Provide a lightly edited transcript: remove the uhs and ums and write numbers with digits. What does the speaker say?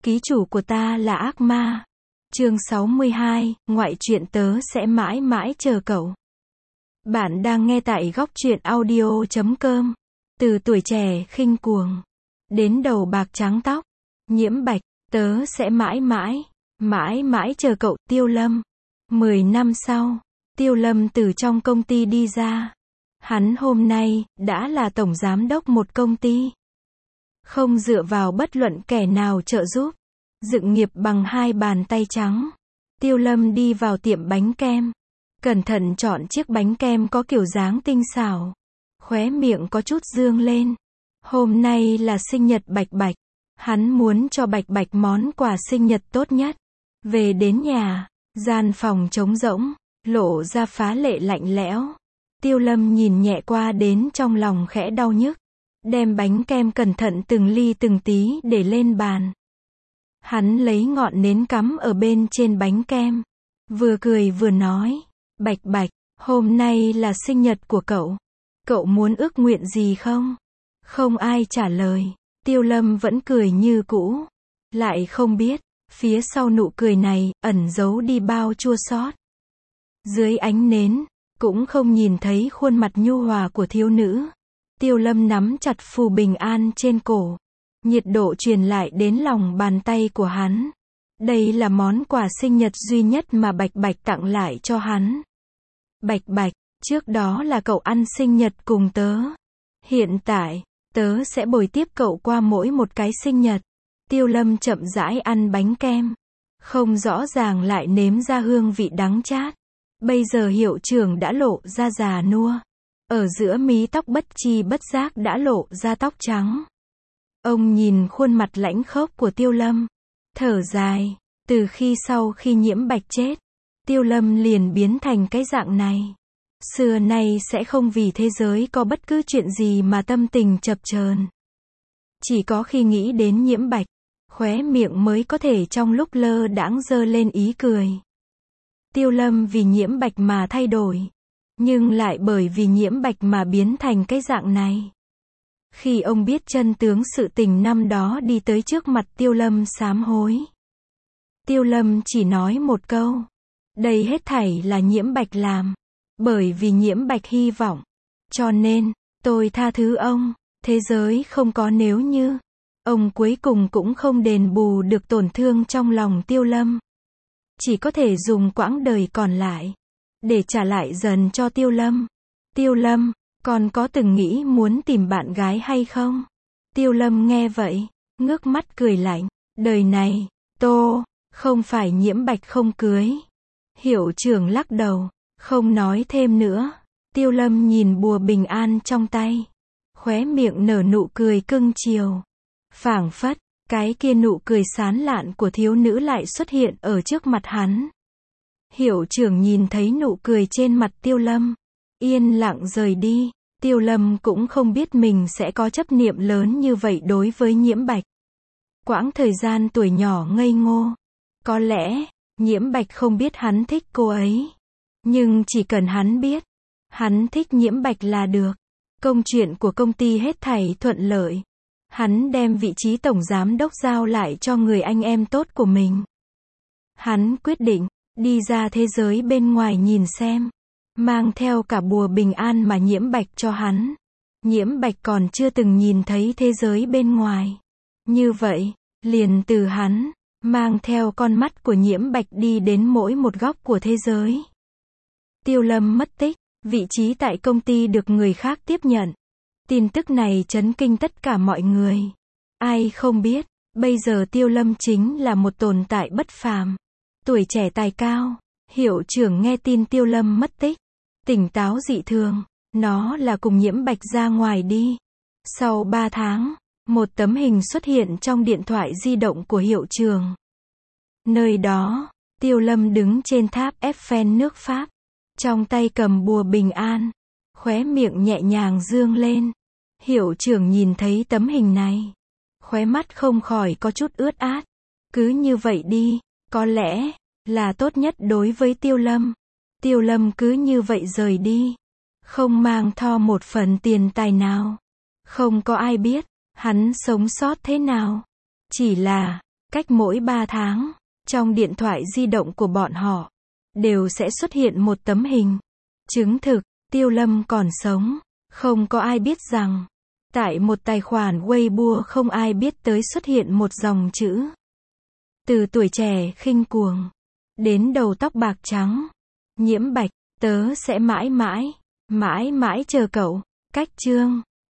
Ký chủ của ta là ác ma. Chương 62, ngoại truyện tớ sẽ mãi mãi chờ cậu. Bạn đang nghe tại góc truyện audio.com. Từ tuổi trẻ khinh cuồng đến đầu bạc trắng tóc, Nhiễm Bạch, tớ sẽ mãi mãi chờ cậu. Tiêu Lâm. 10 năm sau, Tiêu Lâm từ trong công ty đi ra. Hắn hôm nay đã là tổng giám đốc một công ty. Không dựa vào bất luận kẻ nào trợ giúp, dựng nghiệp bằng hai bàn tay trắng. Tiêu Lâm đi vào tiệm bánh kem, cẩn thận chọn chiếc bánh kem có kiểu dáng tinh xảo, khóe miệng có chút dương lên. Hôm nay là sinh nhật Bạch Bạch, hắn muốn cho Bạch Bạch món quà sinh nhật tốt nhất. Về đến nhà, gian phòng trống rỗng, lộ ra phá lệ lạnh lẽo. Tiêu Lâm nhìn nhẹ qua đến trong lòng khẽ đau nhức, đem bánh kem cẩn thận từng ly từng tí để lên bàn. Hắn lấy ngọn nến cắm ở bên trên bánh kem, vừa cười vừa nói, Bạch Bạch, hôm nay là sinh nhật của cậu. Cậu muốn ước nguyện gì không? Không ai trả lời. Tiêu Lâm vẫn cười như cũ. Lại không biết, phía sau nụ cười này, ẩn giấu đi bao chua xót. Dưới ánh nến, cũng không nhìn thấy khuôn mặt nhu hòa của thiếu nữ. Tiêu Lâm nắm chặt phù bình an trên cổ. Nhiệt độ truyền lại đến lòng bàn tay của hắn. Đây là món quà sinh nhật duy nhất mà Bạch Bạch tặng lại cho hắn. Bạch Bạch, trước đó là cậu ăn sinh nhật cùng tớ. Hiện tại, tớ sẽ bồi tiếp cậu qua mỗi một cái sinh nhật. Tiêu Lâm chậm rãi ăn bánh kem. Không rõ ràng lại nếm ra hương vị đắng chát. Bây giờ hiệu trưởng đã lộ ra già nua. Ở giữa mí tóc bất chi bất giác đã lộ ra tóc trắng. Ông nhìn khuôn mặt lãnh khốc của Tiêu Lâm, thở dài. Từ sau khi Nhiễm Bạch chết, Tiêu Lâm liền biến thành cái dạng này. Xưa nay sẽ không vì thế giới có bất cứ chuyện gì mà tâm tình chập chờn. Chỉ có khi nghĩ đến Nhiễm Bạch, khóe miệng mới có thể trong lúc lơ đãng giơ lên ý cười. Tiêu Lâm vì Nhiễm Bạch mà thay đổi, nhưng lại bởi vì Nhiễm Bạch mà biến thành cái dạng này. Khi ông biết chân tướng sự tình năm đó đi tới trước mặt Tiêu Lâm sám hối. Tiêu Lâm chỉ nói một câu. Đây hết thảy là Nhiễm Bạch làm. Bởi vì Nhiễm Bạch hy vọng. Cho nên, tôi tha thứ ông. Thế giới không có nếu như. Ông cuối cùng cũng không đền bù được tổn thương trong lòng Tiêu Lâm. Chỉ có thể dùng quãng đời còn lại để trả lại dần cho Tiêu Lâm. Tiêu Lâm, con có từng nghĩ muốn tìm bạn gái hay không? Tiêu Lâm nghe vậy, ngước mắt cười lạnh. Đời này, không phải Nhiễm Bạch không cưới. Hiệu trưởng lắc đầu, không nói thêm nữa. Tiêu Lâm nhìn bùa bình an trong tay, khóe miệng nở nụ cười cưng chiều. Phảng phất, cái kia nụ cười sán lạn của thiếu nữ lại xuất hiện ở trước mặt hắn. Hiệu trưởng nhìn thấy nụ cười trên mặt Tiêu Lâm, yên lặng rời đi. Tiêu Lâm cũng không biết mình sẽ có chấp niệm lớn như vậy đối với Nhiễm Bạch. Quãng thời gian tuổi nhỏ ngây ngô, có lẽ Nhiễm Bạch không biết hắn thích cô ấy. Nhưng chỉ cần hắn biết, hắn thích Nhiễm Bạch là được. Công chuyện của công ty hết thảy thuận lợi. Hắn đem vị trí tổng giám đốc giao lại cho người anh em tốt của mình. Hắn quyết định đi ra thế giới bên ngoài nhìn xem, mang theo cả bùa bình an mà Nhiễm Bạch cho hắn. Nhiễm Bạch còn chưa từng nhìn thấy thế giới bên ngoài. Như vậy, liền từ hắn mang theo con mắt của Nhiễm Bạch đi đến mỗi một góc của thế giới. Tiêu Lâm mất tích, vị trí tại công ty được người khác tiếp nhận. Tin tức này chấn kinh tất cả mọi người. Ai không biết, bây giờ Tiêu Lâm chính là một tồn tại bất phàm. Tuổi trẻ tài cao. Hiệu trưởng nghe tin Tiêu Lâm mất tích, tỉnh táo dị thường. Nó là cùng Nhiễm Bạch ra ngoài đi. Sau 3 tháng, một tấm hình xuất hiện trong điện thoại di động của hiệu trưởng. Nơi đó, Tiêu Lâm đứng trên tháp Eiffel nước Pháp, trong tay cầm bùa bình an, khóe miệng nhẹ nhàng dương lên. Hiệu trưởng nhìn thấy tấm hình này, khóe mắt không khỏi có chút ướt át. Cứ như vậy đi, có lẽ là tốt nhất đối với Tiêu Lâm. Tiêu Lâm cứ như vậy rời đi, không mang theo một phần tiền tài nào. Không có ai biết hắn sống sót thế nào. Chỉ là Cách mỗi 3 tháng, trong điện thoại di động của bọn họ, đều sẽ xuất hiện một tấm hình. Chứng thực, Tiêu Lâm còn sống. Không có ai biết rằng, tại một tài khoản Weibo không ai biết tới xuất hiện một dòng chữ. Từ tuổi trẻ khinh cuồng, đến đầu tóc bạc trắng, nhiễm bạch, tớ sẽ mãi mãi, mãi mãi chờ cậu. Cách chương